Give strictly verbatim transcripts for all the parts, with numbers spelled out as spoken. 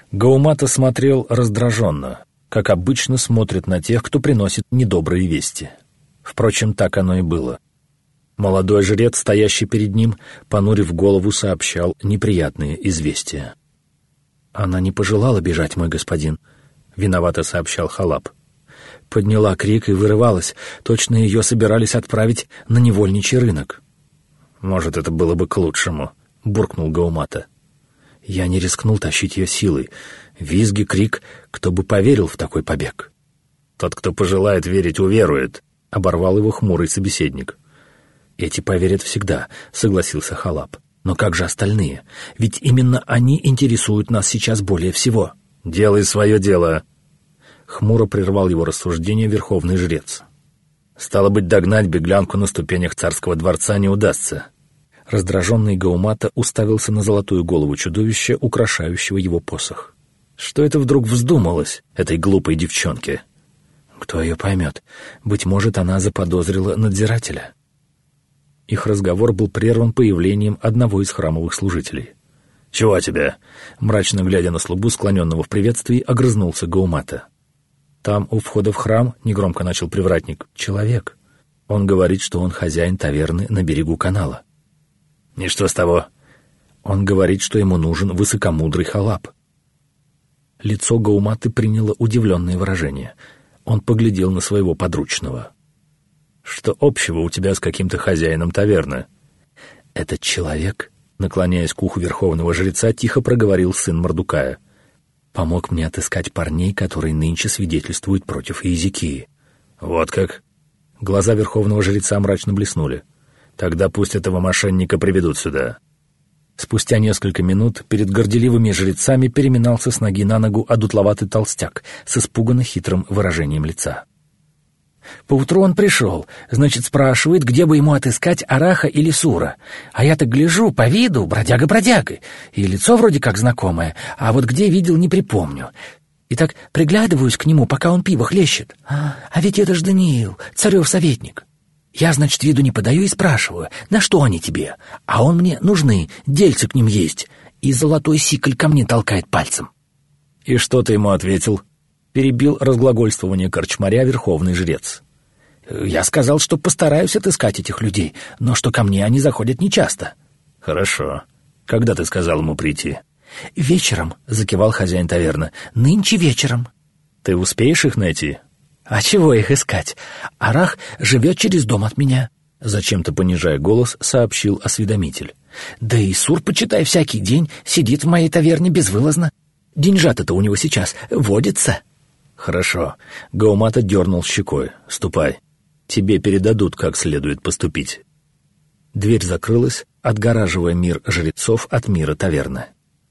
Гаумата смотрел раздраженно, как обычно смотрят на тех, кто приносит недобрые вести. Впрочем, так оно и было. Молодой жрец, стоящий перед ним, понурив голову, сообщал неприятные известия. «Она не пожелала бежать, мой господин», — виновато сообщал Халап. Подняла крик и вырывалась, точно ее собирались отправить на невольничий рынок. «Может, это было бы к лучшему», — буркнул Гаумата. «Я не рискнул тащить ее силой. Визги, крик, кто бы поверил в такой побег?» «Тот, кто пожелает верить, уверует», — оборвал его хмурый собеседник. «Эти поверят всегда», — согласился Халап. «Но как же остальные? Ведь именно они интересуют нас сейчас более всего». «Делай свое дело», — хмуро прервал его рассуждение верховный жрец. «Стало быть, догнать беглянку на ступенях царского дворца не удастся». Раздраженный Гаумата уставился на золотую голову чудовища, украшающего его посох. Что это вдруг вздумалось этой глупой девчонке? Кто ее поймет? Быть может, она заподозрила надзирателя. Их разговор был прерван появлением одного из храмовых служителей. «Чего тебе?» — мрачно глядя на слугу, склоненного в приветствии, огрызнулся Гаумата. «Там, у входа в храм, — негромко начал привратник, — человек. Он говорит, что он хозяин таверны на берегу канала». «И что с того?» «Он говорит, что ему нужен высокомудрый Халап». Лицо Гауматы приняло удивленное выражение. Он поглядел на своего подручного. «Что общего у тебя с каким-то хозяином таверны?» «Этот человек», — наклоняясь к уху верховного жреца, тихо проговорил сын Мардукая, «помог мне отыскать парней, которые нынче свидетельствуют против Иезекии». «Вот как?» Глаза верховного жреца мрачно блеснули. «Тогда пусть этого мошенника приведут сюда». Спустя несколько минут перед горделивыми жрецами переминался с ноги на ногу одутловатый толстяк с испуганно хитрым выражением лица. Поутру он пришел, значит, спрашивает, где бы ему отыскать Араха или Сура. А я-то гляжу, по виду, бродяга-бродягой, и лицо вроде как знакомое, а вот где видел, не припомню. И так приглядываюсь к нему, пока он пиво хлещет. А, а ведь это ж Даниил, царев советник. Я, значит, виду не подаю и спрашиваю, на что они тебе? А он мне нужны, дельцы к ним есть, и золотой сикль ко мне толкает пальцем. И что ты ему ответил? Перебил разглагольствование корчмаря верховный жрец. Я сказал, что постараюсь отыскать этих людей, но что ко мне они заходят нечасто. Хорошо. Когда ты сказал ему прийти? Вечером, закивал хозяин таверны. Нынче вечером. Ты успеешь их найти? А чего их искать? Арах живет через дом от меня. Зачем-то понижая голос, сообщил осведомитель. Да и Сур, почитай, всякий день сидит в моей таверне безвылазно. Деньжата-то у него сейчас водится. «Хорошо». Гаумата дернул щекой. «Ступай. Тебе передадут, как следует поступить». Дверь закрылась, отгораживая мир жрецов от мира таверны.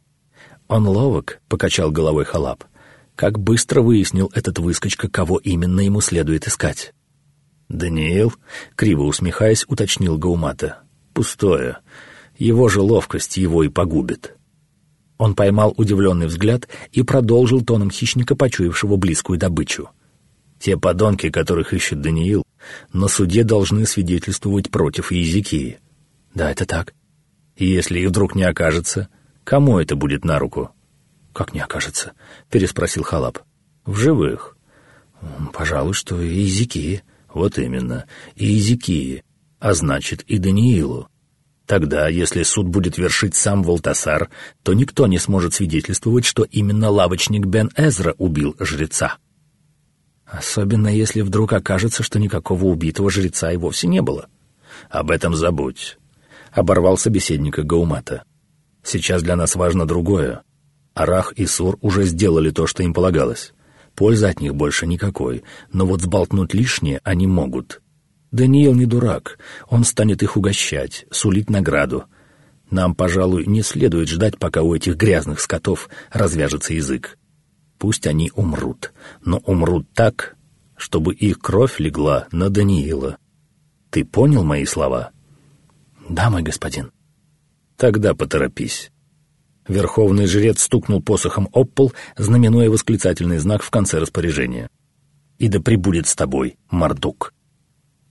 «Он ловок», — покачал головой Халап. «Как быстро выяснил этот выскочка, кого именно ему следует искать». «Даниил», — криво усмехаясь, уточнил Гаумата. «Пустое. Его же ловкость его и погубит». Он поймал удивленный взгляд и продолжил тоном хищника, почуявшего близкую добычу. «Те подонки, которых ищет Даниил, на суде должны свидетельствовать против Иезекии». «Да, это так». «И если их вдруг не окажется, кому это будет на руку?» «Как не окажется?» — переспросил Халап. «В живых». «Пожалуй, что Иезекии». «Вот именно, Иезекии, а значит и Даниилу. Тогда, если суд будет вершить сам Валтасар, то никто не сможет свидетельствовать, что именно лавочник Бен Эзра убил жреца. Особенно, если вдруг окажется, что никакого убитого жреца и вовсе не было. Об этом забудь», — оборвал собеседника Гаумата. «Сейчас для нас важно другое. Арах и Сур уже сделали то, что им полагалось. Пользы от них больше никакой, но вот сболтнуть лишнее они могут». Даниил не дурак, он станет их угощать, сулить награду. Нам, пожалуй, не следует ждать, пока у этих грязных скотов развяжется язык. Пусть они умрут, но умрут так, чтобы их кровь легла на Даниила. Ты понял мои слова? Да, мой господин. Тогда поторопись. Верховный жрец стукнул посохом об пол, знаменуя восклицательный знак в конце распоряжения. И да пребудет с тобой Мардук.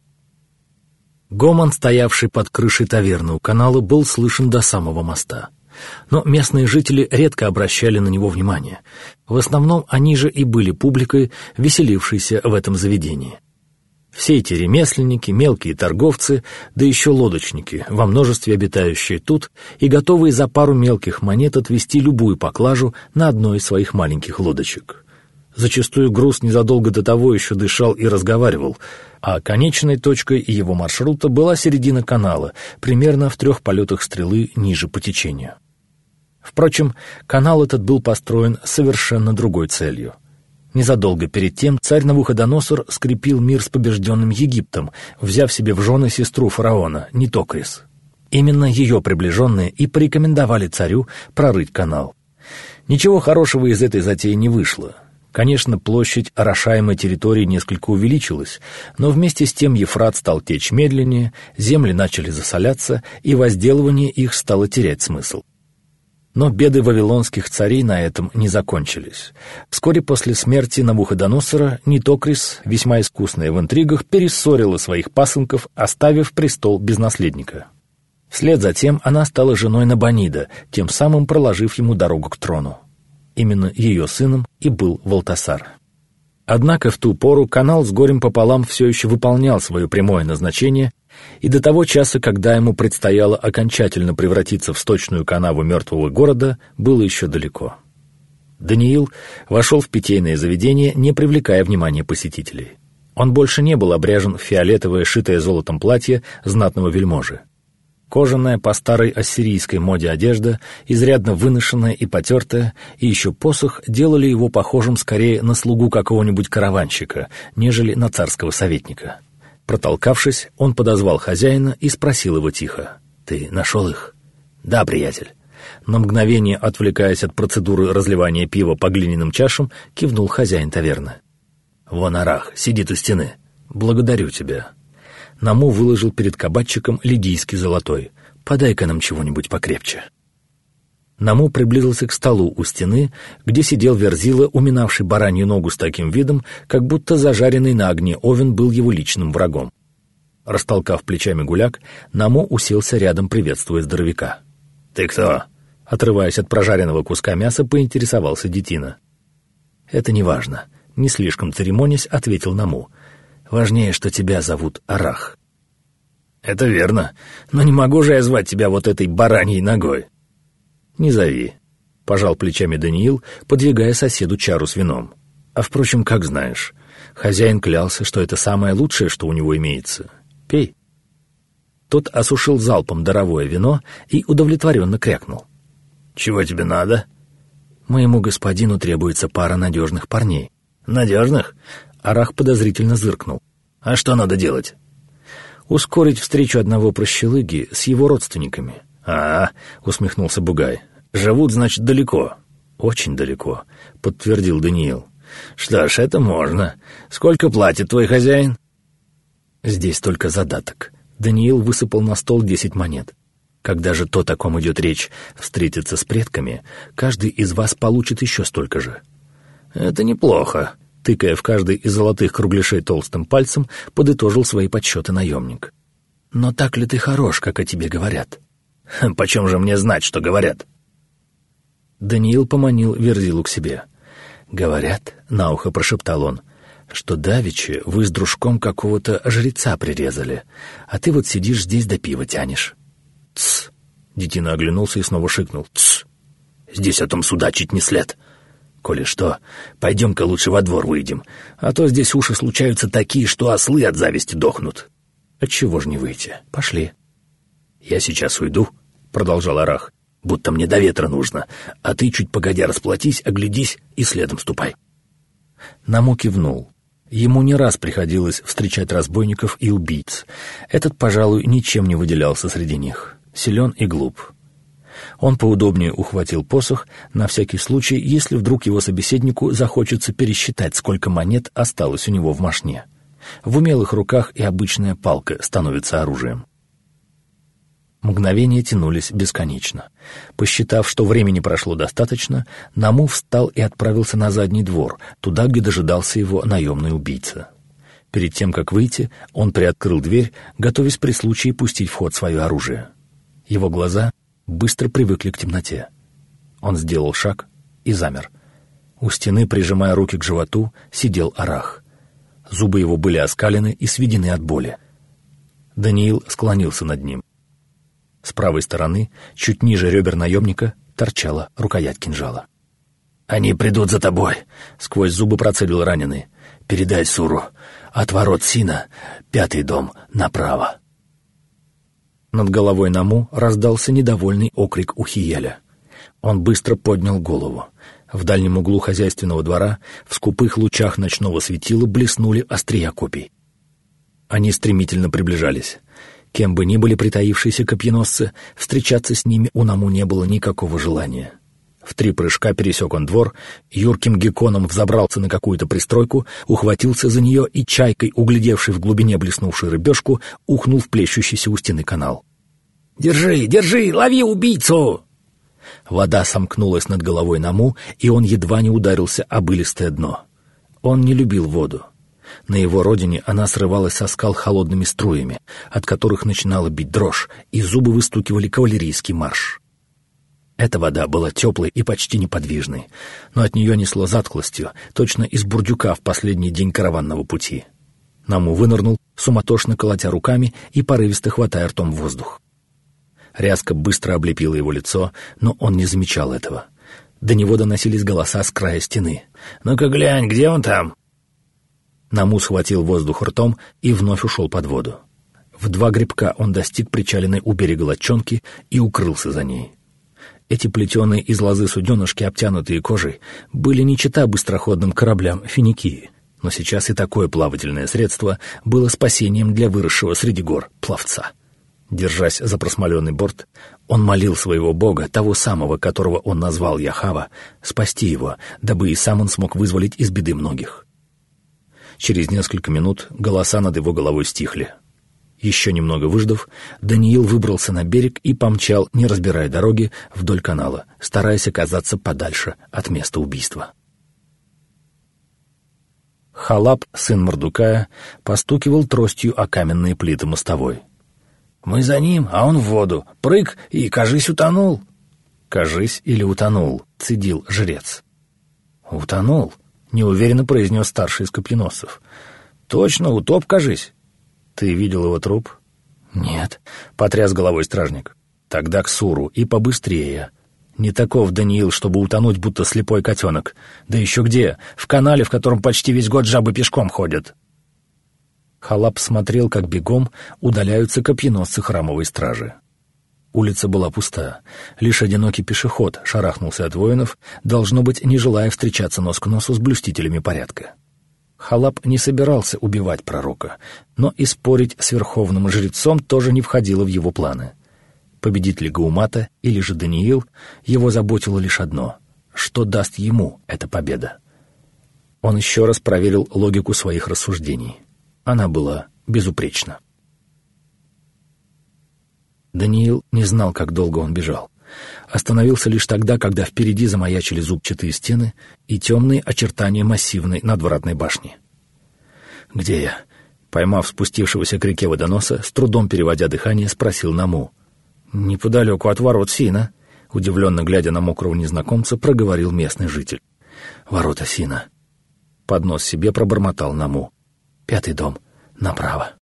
Гомон, стоявший под крышей таверны у канала, был слышен до самого моста. Но местные жители редко обращали на него внимание. В основном они же и были публикой, веселившейся в этом заведении. Все эти ремесленники, мелкие торговцы, да еще лодочники, во множестве обитающие тут и готовые за пару мелких монет отвезти любую поклажу на одной из своих маленьких лодочек. Зачастую груз незадолго до того еще дышал и разговаривал, а конечной точкой его маршрута была середина канала, примерно в трех полетах стрелы ниже по течению. Впрочем, канал этот был построен с совершенно другой целью. Незадолго перед тем царь Навуходоносор скрепил мир с побежденным Египтом, взяв себе в жены сестру фараона, Нитокрис. Именно ее приближенные и порекомендовали царю прорыть канал. Ничего хорошего из этой затеи не вышло. Конечно, площадь орошаемой территории несколько увеличилась, но вместе с тем Ефрат стал течь медленнее, земли начали засоляться, и возделывание их стало терять смысл. Но беды вавилонских царей на этом не закончились. Вскоре после смерти Навуходоносора Нитокрис, весьма искусная в интригах, перессорила своих пасынков, оставив престол без наследника. Вслед за тем она стала женой Набонида, тем самым проложив ему дорогу к трону. Именно ее сыном и был Валтасар. Однако в ту пору канал с горем пополам все еще выполнял свое прямое назначение, и до того часа, когда ему предстояло окончательно превратиться в сточную канаву мертвого города, было еще далеко. Даниил вошел в питейное заведение, не привлекая внимания посетителей. Он больше не был обряжен в фиолетовое, шитое золотом платье знатного вельможи. Кожаная по старой ассирийской моде одежда, изрядно выношенная и потертая, и еще посох делали его похожим скорее на слугу какого-нибудь караванщика, нежели на царского советника. Протолкавшись, он подозвал хозяина и спросил его тихо: «Ты нашел их?» «Да, приятель». На мгновение, отвлекаясь от процедуры разливания пива по глиняным чашам, кивнул хозяин таверны. «Вон Арах, сидит у стены. Благодарю тебя». Наму выложил перед кабачиком лидийский золотой. «Подай-ка нам чего-нибудь покрепче». Наму приблизился к столу у стены, где сидел Верзила, уминавший баранью ногу с таким видом, как будто зажаренный на огне овен был его личным врагом. Растолкав плечами гуляк, Наму уселся рядом, приветствуя здоровяка. «Ты кто?» — отрываясь от прожаренного куска мяса, поинтересовался детина. «Это не важно», — не слишком церемонясь, ответил Наму. «Важнее, что тебя зовут Арах». «Это верно, но не могу же я звать тебя вот этой бараньей ногой». «Не зови», — пожал плечами Даниил, подвигая соседу чару с вином. «А впрочем, как знаешь, хозяин клялся, что это самое лучшее, что у него имеется. Пей». Тот осушил залпом даровое вино и удовлетворенно крякнул. «Чего тебе надо?» «Моему господину требуется пара надежных парней». «Надежных?» Арах подозрительно зыркнул. «А что надо делать?» «Ускорить встречу одного прощелыги с его родственниками». «А, — усмехнулся Бугай, — живут, значит, далеко». «Очень далеко», — подтвердил Даниил. «Что ж, это можно. Сколько платит твой хозяин?» «Здесь только задаток». Даниил высыпал на стол десять монет. «Когда же то, о ком идет речь, встретится с предками, каждый из вас получит еще столько же». «Это неплохо», — тыкая в каждый из золотых кругляшей толстым пальцем, подытожил свои подсчеты наемник. «Но так ли ты хорош, как о тебе говорят?» «Почем же мне знать, что говорят?» Даниил поманил Верзилу к себе. «Говорят», — на ухо прошептал он, — «что давеча вы с дружком какого-то жреца прирезали, а ты вот сидишь здесь да пиво тянешь». «Тсс!» — детина оглянулся и снова шикнул. «Тсс! Здесь о том судачить не след. Коли что, пойдем-ка лучше во двор выйдем, а то здесь уши случаются такие, что ослы от зависти дохнут». «Отчего ж не выйти? Пошли». «Я сейчас уйду», — продолжал Арах, — «будто мне до ветра нужно, а ты чуть погодя расплатись, оглядись и следом ступай». Наму кивнул. Ему не раз приходилось встречать разбойников и убийц. Этот, пожалуй, ничем не выделялся среди них. Силен и глуп. Он поудобнее ухватил посох, на всякий случай, если вдруг его собеседнику захочется пересчитать, сколько монет осталось у него в мошне. В умелых руках и обычная палка становится оружием. Мгновения тянулись бесконечно. Посчитав, что времени прошло достаточно, Наму встал и отправился на задний двор, туда, где дожидался его наемный убийца. Перед тем, как выйти, он приоткрыл дверь, готовясь при случае пустить в ход свое оружие. Его глаза быстро привыкли к темноте. Он сделал шаг и замер. У стены, прижимая руки к животу, сидел Арах. Зубы его были оскалены и сведены от боли. Даниил склонился над ним. С правой стороны, чуть ниже ребер наемника, торчала рукоять кинжала. «Они придут за тобой», — сквозь зубы процедил раненый. «Передай Суру. От ворот Сина, пятый дом, направо». Над головой Наму раздался недовольный окрик Ухиеля. Он быстро поднял голову. В дальнем углу хозяйственного двора в скупых лучах ночного светила блеснули острия копий. Они стремительно приближались. Кем бы ни были притаившиеся копьеносцы, встречаться с ними у Наму не было никакого желания. В три прыжка пересек он двор, юрким гекконом взобрался на какую-то пристройку, ухватился за нее и чайкой, углядевший в глубине блеснувшую рыбешку, ухнул в плещущийся у стены канал. «Держи, держи, лови убийцу!» Вода сомкнулась над головой Наму, и он едва не ударился об илистое дно. Он не любил воду. На его родине она срывалась со скал холодными струями, от которых начинала бить дрожь, и зубы выстукивали кавалерийский марш. Эта вода была теплой и почти неподвижной, но от нее несло затхлостью, точно из бурдюка в последний день караванного пути. Наму вынырнул, суматошно колотя руками и порывисто хватая ртом воздух. Ряска быстро облепила его лицо, но он не замечал этого. До него доносились голоса с края стены. «Ну-ка глянь, где он там?» Наму схватил воздух ртом и вновь ушел под воду. В два гребка он достиг причаленной у берега лодчонки и укрылся за ней. Эти плетеные из лозы суденышки, обтянутые кожей, были не чета быстроходным кораблям Финикии, но сейчас и такое плавательное средство было спасением для выросшего среди гор пловца. Держась за просмоленный борт, он молил своего бога, того самого, которого он назвал Яхава, спасти его, дабы и сам он смог вызволить из беды многих. Через несколько минут голоса над его головой стихли. Еще немного выждав, Даниил выбрался на берег и помчал, не разбирая дороги, вдоль канала, стараясь оказаться подальше от места убийства. Халап, сын Мордукая, постукивал тростью о каменные плиты мостовой. «Мы за ним, а он в воду. Прыг и, кажись, утонул». «Кажись или утонул», — цедил жрец. «Утонул», — неуверенно произнес старший из копьеносцев. «Точно, утоп, кажись». «Ты видел его труп?» «Нет», — потряс головой стражник. «Тогда к Суру и побыстрее. Не таков Даниил, чтобы утонуть, будто слепой котенок. Да еще где? В канале, в котором почти весь год жабы пешком ходят». Халап смотрел, как бегом удаляются копьеносцы храмовой стражи. Улица была пуста. Лишь одинокий пешеход шарахнулся от воинов, должно быть, не желая встречаться нос к носу с блюстителями порядка. Халап не собирался убивать пророка, но и спорить с верховным жрецом тоже не входило в его планы. Победит ли Гаумата или же Даниил, его заботило лишь одно — что даст ему эта победа. Он еще раз проверил логику своих рассуждений. Она была безупречна. Даниил не знал, как долго он бежал. Остановился лишь тогда, когда впереди замаячили зубчатые стены и темные очертания массивной надвратной башни. «Где я?» Поймав спустившегося к реке водоноса, с трудом переводя дыхание, спросил Наму. «Неподалеку от ворот Сина», — удивленно глядя на мокрого незнакомца, проговорил местный житель. «Ворота Сина». Под нос себе пробормотал Наму. «Пятый дом, направо».